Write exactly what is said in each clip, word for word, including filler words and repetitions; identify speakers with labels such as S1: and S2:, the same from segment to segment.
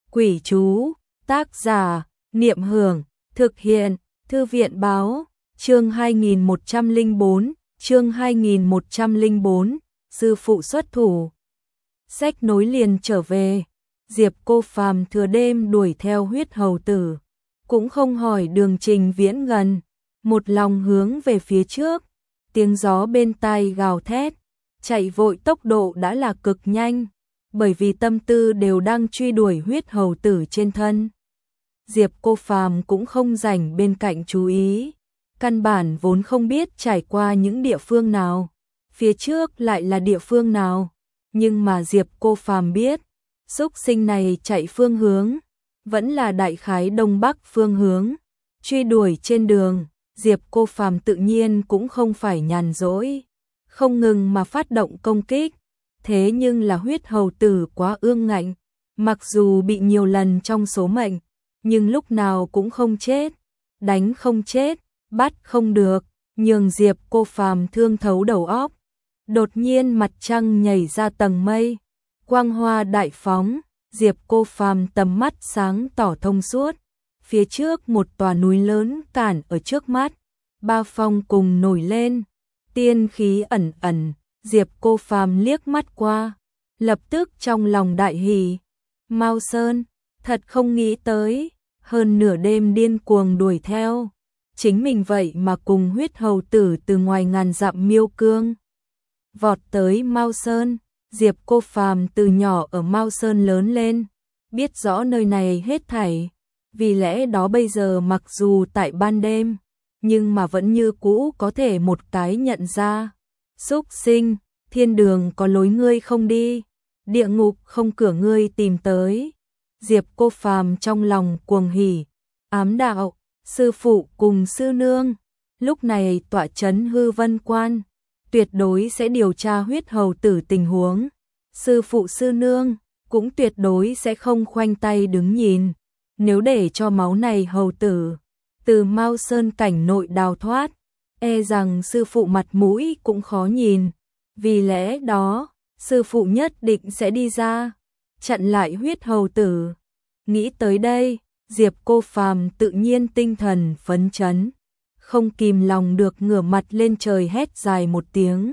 S1: Quỷ chú, tác giả, Niệm Hưởng, thực hiện, Thư viện Báo, chương hai nghìn một trăm lẻ bốn, chương hai nghìn một trăm lẻ bốn, sư phụ xuất thủ. Sách nối liền trở về, Diệp Cô Phàm thừa đêm đuổi theo huyết hầu tử, cũng không hỏi đường trình viễn gần, một lòng hướng về phía trước, tiếng gió bên tai gào thét, chạy vội tốc độ đã là cực nhanh, bởi vì tâm tư đều đang truy đuổi huyết hầu tử trên thân. Diệp Cô Phàm cũng không rảnh bên cạnh chú ý, căn bản vốn không biết trải qua những địa phương nào, phía trước lại là địa phương nào, nhưng mà Diệp Cô Phàm biết, xúc sinh này chạy phương hướng, vẫn là đại khái đông bắc phương hướng, truy đuổi trên đường, Diệp Cô Phàm tự nhiên cũng không phải nhàn rỗi, không ngừng mà phát động công kích, thế nhưng là huyết hầu tử quá ương ngạnh, mặc dù bị nhiều lần trong số mệnh, nhưng lúc nào cũng không chết, đánh không chết, bắt không được, nhường Diệp Cô Phàm thương thấu đầu óc. Đột nhiên mặt trăng nhảy ra tầng mây, quang hoa đại phóng, Diệp Cô Phàm tầm mắt sáng tỏ thông suốt, phía trước một tòa núi lớn cản ở trước mắt, ba phong cùng nổi lên, tiên khí ẩn ẩn, Diệp Cô Phàm liếc mắt qua, lập tức trong lòng đại hỉ, Mao Sơn, thật không nghĩ tới, hơn nửa đêm điên cuồng đuổi theo, chính mình vậy mà cùng huyết hầu tử từ ngoài ngàn dặm miêu cương vọt tới Mao Sơn. Diệp Cô Phàm từ nhỏ ở Mao Sơn lớn lên, biết rõ nơi này hết thảy, vì lẽ đó bây giờ mặc dù tại ban đêm, nhưng mà vẫn như cũ có thể một cái nhận ra. Xúc sinh, thiên đường có lối ngươi không đi, địa ngục không cửa ngươi tìm tới. Diệp Cô Phàm trong lòng cuồng hỉ, ám đạo, sư phụ cùng sư nương, lúc này tọa trấn Hư Vân Quan, tuyệt đối sẽ điều tra huyết hầu tử tình huống. Sư phụ sư nương cũng tuyệt đối sẽ không khoanh tay đứng nhìn, nếu để cho máu này hầu tử từ Mao Sơn cảnh nội đào thoát, e rằng sư phụ mặt mũi cũng khó nhìn, vì lẽ đó, sư phụ nhất định sẽ đi ra, chặn lại huyết hầu tử. Nghĩ tới đây, Diệp Cô Phàm tự nhiên tinh thần phấn chấn, không kìm lòng được ngửa mặt lên trời hét dài một tiếng.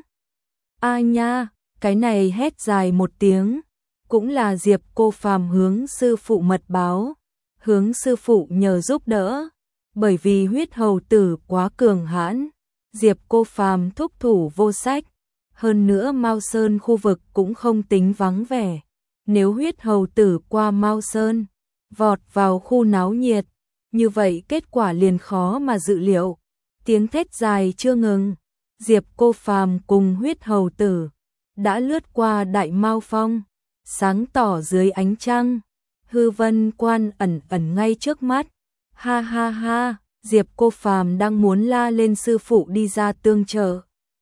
S1: A nha, cái này hét dài một tiếng, cũng là Diệp Cô Phàm hướng sư phụ mật báo, hướng sư phụ nhờ giúp đỡ, bởi vì huyết hầu tử quá cường hãn, Diệp Cô Phàm thúc thủ vô sách, hơn nữa Mao Sơn khu vực cũng không tính vắng vẻ, nếu huyết hầu tử qua Mao Sơn, vọt vào khu náo nhiệt, như vậy kết quả liền khó mà dự liệu. Tiếng thét dài chưa ngừng, Diệp Cô Phàm cùng huyết hầu tử đã lướt qua Đại Mao Phong, sáng tỏ dưới ánh trăng, Hư Vân Quan ẩn ẩn ngay trước mắt. Ha ha ha, Diệp Cô Phàm đang muốn la lên sư phụ đi ra tương trợ,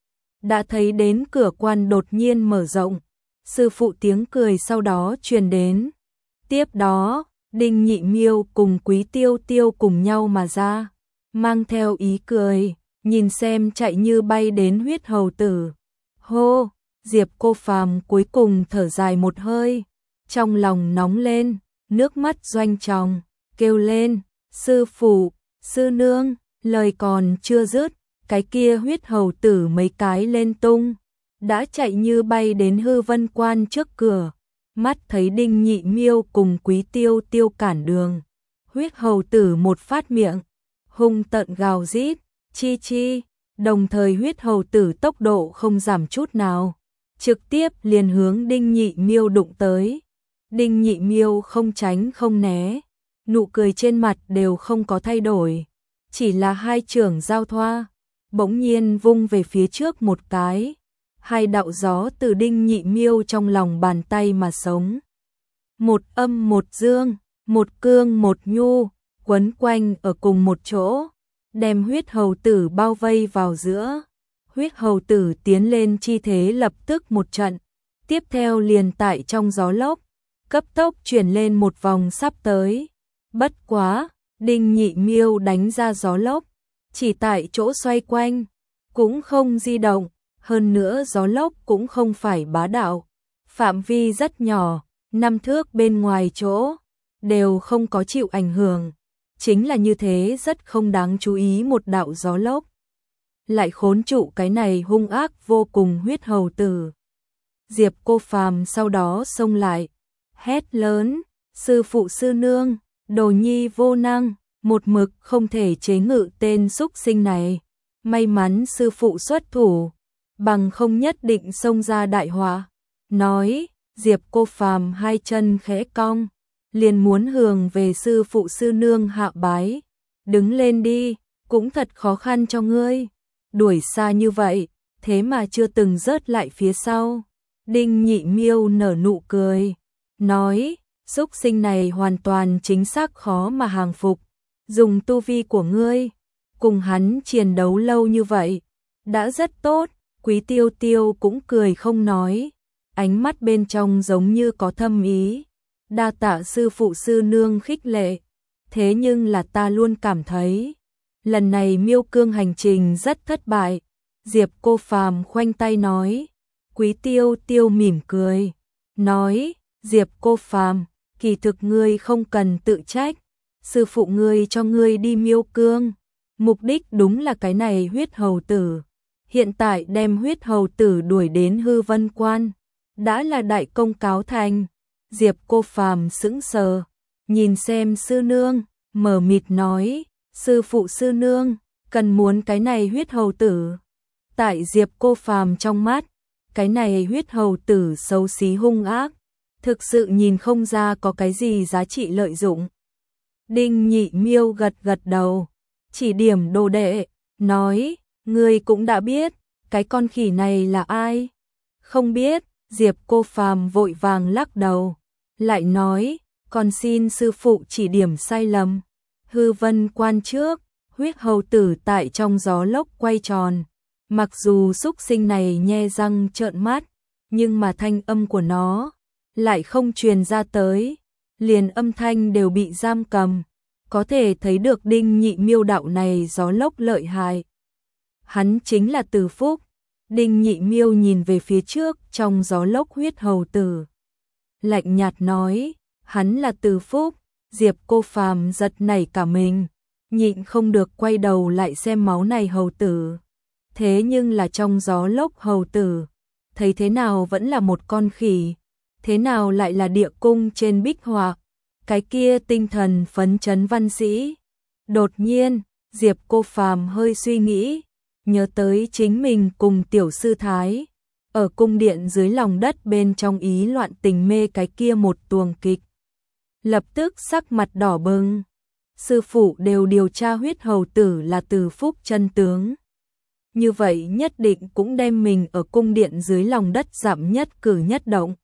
S1: đã thấy đến cửa quan đột nhiên mở rộng, sư phụ tiếng cười sau đó truyền đến. Tiếp đó, Đinh Nhị Miêu cùng Quý Tiêu Tiêu cùng nhau mà ra, mang theo ý cười, nhìn xem chạy như bay đến huyết hầu tử. Hô, Diệp Cô Phàm cuối cùng thở dài một hơi, trong lòng nóng lên, nước mắt doanh tròng, kêu lên, sư phụ, sư nương, lời còn chưa dứt, cái kia huyết hầu tử mấy cái lên tung, đã chạy như bay đến Hư Vân Quan trước cửa, mắt thấy Đinh Nhị Miêu cùng Quý Tiêu Tiêu cản đường, huyết hầu tử một phát miệng, hung tợn gào rít, chi chi, đồng thời huyết hầu tử tốc độ không giảm chút nào, trực tiếp liền hướng Đinh Nhị Miêu đụng tới. Đinh Nhị Miêu không tránh không né, nụ cười trên mặt đều không có thay đổi, chỉ là hai chưởng giao thoa, bỗng nhiên vung về phía trước một cái, hai đạo gió từ Đinh Nhị Miêu trong lòng bàn tay mà sống. Một âm một dương, một cương một nhu, quấn quanh ở cùng một chỗ, đem huyết hầu tử bao vây vào giữa. Huyết hầu tử tiến lên chi thế lập tức một trận, tiếp theo liền tại trong gió lốc, cấp tốc chuyển lên một vòng sắp tới. Bất quá, Đinh Nhị Miêu đánh ra gió lốc, chỉ tại chỗ xoay quanh, cũng không di động, hơn nữa gió lốc cũng không phải bá đạo, phạm vi rất nhỏ, năm thước bên ngoài chỗ, đều không có chịu ảnh hưởng. Chính là như thế rất không đáng chú ý một đạo gió lốc. Lại khốn trụ cái này hung ác vô cùng huyết hầu tử. Diệp Cô Phàm sau đó xông lại, hét lớn, sư phụ sư nương, đồ nhi vô năng, một mực không thể chế ngự tên xúc sinh này. May mắn sư phụ xuất thủ, bằng không nhất định xông ra đại họa. Nói, Diệp Cô Phàm hai chân khẽ cong, liền muốn hướng về sư phụ sư nương hạ bái. Đứng lên đi, cũng thật khó khăn cho ngươi. Đuổi xa như vậy, thế mà chưa từng rớt lại phía sau. Đinh Nhị Miêu nở nụ cười, nói, xúc sinh này hoàn toàn chính xác khó mà hàng phục. Dùng tu vi của ngươi, cùng hắn chiến đấu lâu như vậy, đã rất tốt. Quý Tiêu Tiêu cũng cười không nói, ánh mắt bên trong giống như có thâm ý. Đa tạ sư phụ sư nương khích lệ, thế nhưng là ta luôn cảm thấy, lần này Miêu Cương hành trình rất thất bại. Diệp Cô Phàm khoanh tay nói. Quý Tiêu Tiêu mỉm cười, nói, Diệp Cô Phàm, kỳ thực ngươi không cần tự trách. Sư phụ ngươi cho ngươi đi Miêu Cương, mục đích đúng là cái này huyết hầu tử. Hiện tại đem huyết hầu tử đuổi đến Hư Vân Quan, đã là đại công cáo thành. Diệp Cô Phàm sững sờ, nhìn xem sư nương, mờ mịt nói, sư phụ sư nương, cần muốn cái này huyết hầu tử. Tại Diệp Cô Phàm trong mắt, cái này huyết hầu tử xấu xí hung ác, thực sự nhìn không ra có cái gì giá trị lợi dụng. Đinh Nhị Miêu gật gật đầu, chỉ điểm đồ đệ, nói, ngươi cũng đã biết, cái con khỉ này là ai? Không biết. Diệp Cô Phàm vội vàng lắc đầu, lại nói, còn xin sư phụ chỉ điểm sai lầm. Hư Vân Quan trước, huyết hầu tử tại trong gió lốc quay tròn. Mặc dù xúc sinh này nhe răng trợn mắt, nhưng mà thanh âm của nó lại không truyền ra tới, liền âm thanh đều bị giam cầm. Có thể thấy được Đinh Nhị Miêu đạo này gió lốc lợi hại. Hắn chính là Từ Phúc. Đinh Nhị Miêu nhìn về phía trước trong gió lốc huyết hầu tử, lạnh nhạt nói, hắn là Từ Phúc. Diệp Cô Phàm giật nảy cả mình, nhịn không được quay đầu lại xem máu này hầu tử. Thế nhưng là trong gió lốc hầu tử, thấy thế nào vẫn là một con khỉ, thế nào lại là địa cung trên bích họa, cái kia tinh thần phấn chấn văn sĩ. Đột nhiên, Diệp Cô Phàm hơi suy nghĩ, nhớ tới chính mình cùng tiểu sư Thái, ở cung điện dưới lòng đất bên trong ý loạn tình mê cái kia một tuồng kịch. Lập tức sắc mặt đỏ bừng, sư phụ đều điều tra huyết hầu tử là Từ Phúc chân tướng. Như vậy nhất định cũng đem mình ở cung điện dưới lòng đất giảm nhất cử nhất động,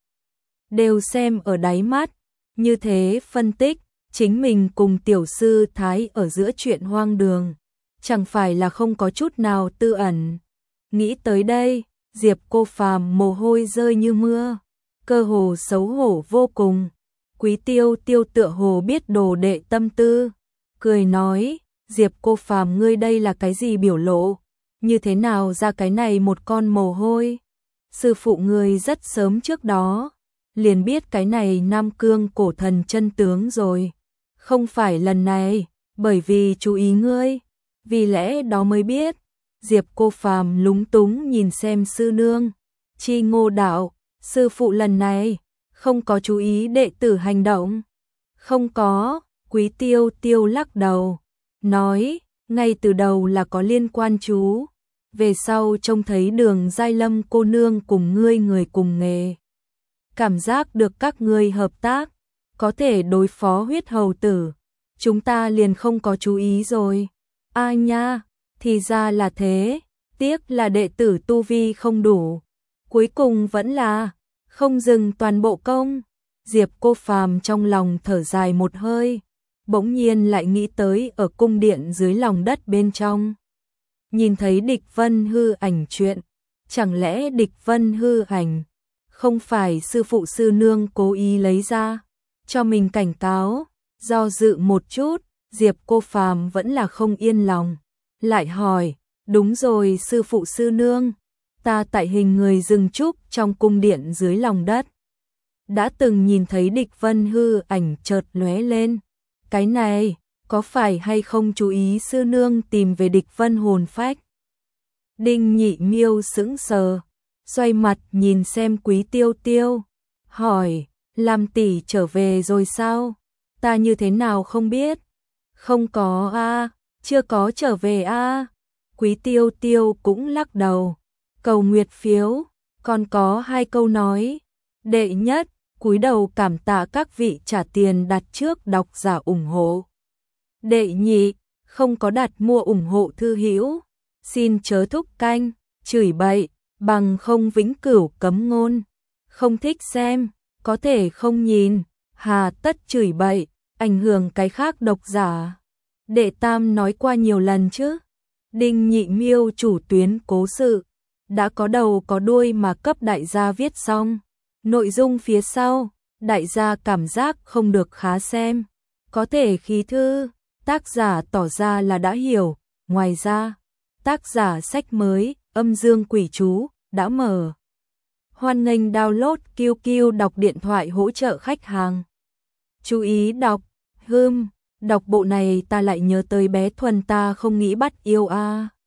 S1: đều xem ở đáy mắt. Như thế phân tích, chính mình cùng tiểu sư Thái ở giữa chuyện hoang đường, chẳng phải là không có chút nào tư ẩn. Nghĩ tới đây, Diệp Cô Phàm mồ hôi rơi như mưa, cơ hồ xấu hổ vô cùng. Quý Tiêu Tiêu tựa hồ biết đồ đệ tâm tư, cười nói, Diệp Cô Phàm ngươi đây là cái gì biểu lộ, như thế nào ra cái này một con mồ hôi? Sư phụ ngươi rất sớm trước đó liền biết cái này Nam Cương cổ thần chân tướng rồi, không phải lần này, bởi vì chú ý ngươi, vì lẽ đó mới biết. Diệp Cô Phàm lúng túng nhìn xem sư nương, Chi Ngô đạo, sư phụ lần này không có chú ý đệ tử hành động. Không có. Quý Tiêu Tiêu lắc đầu, nói, ngay từ đầu là có liên quan chú, về sau trông thấy Đường Giai Lâm cô nương cùng ngươi người cùng nghề, cảm giác được các ngươi hợp tác, có thể đối phó huyết hầu tử, chúng ta liền không có chú ý rồi. A à nha, thì ra là thế, tiếc là đệ tử tu vi không đủ, cuối cùng vẫn là không dừng toàn bộ công. Diệp Cô Phàm trong lòng thở dài một hơi, bỗng nhiên lại nghĩ tới ở cung điện dưới lòng đất bên trong, nhìn thấy Địch Vân hư ảnh chuyện, chẳng lẽ Địch Vân hư ảnh không phải sư phụ sư nương cố ý lấy ra cho mình cảnh cáo? Do dự một chút, Diệp Cô Phàm vẫn là không yên lòng, lại hỏi, đúng rồi sư phụ sư nương, ta tại hình người rừng trúc trong cung điện dưới lòng đất, đã từng nhìn thấy Địch Vân hư ảnh chợt lóe lên. Cái này, có phải hay không chú ý sư nương tìm về Địch Vân hồn phách? Đinh Nhị Miêu sững sờ, xoay mặt nhìn xem Quý Tiêu Tiêu, hỏi, làm tỷ trở về rồi sao? Ta như thế nào không biết? Không có a, chưa có trở về a. Quý Tiêu Tiêu cũng lắc đầu. Cầu nguyệt phiếu, còn có hai câu nói. Đệ nhất, cúi đầu cảm tạ các vị trả tiền đặt trước độc giả ủng hộ. Đệ nhị, không có đặt mua ủng hộ thư hữu, xin chớ thúc canh, chửi bậy, bằng không vĩnh cửu cấm ngôn. Không thích xem, có thể không nhìn, hà tất chửi bậy, ảnh hưởng cái khác độc giả. Đệ tam nói qua nhiều lần chứ. Đinh Nhị Miêu chủ tuyến cố sự, đã có đầu có đuôi mà cấp đại gia viết xong. Nội dung phía sau, đại gia cảm giác không được khá xem. Có thể khí thư, tác giả tỏ ra là đã hiểu. Ngoài ra, tác giả sách mới, Âm Dương Quỷ Chú, đã mở. Hoan nghênh download Q Q đọc điện thoại hỗ trợ khách hàng. Chú ý đọc, hưm, đọc bộ này ta lại nhớ tới bé Thuần ta không nghĩ bắt yêu a.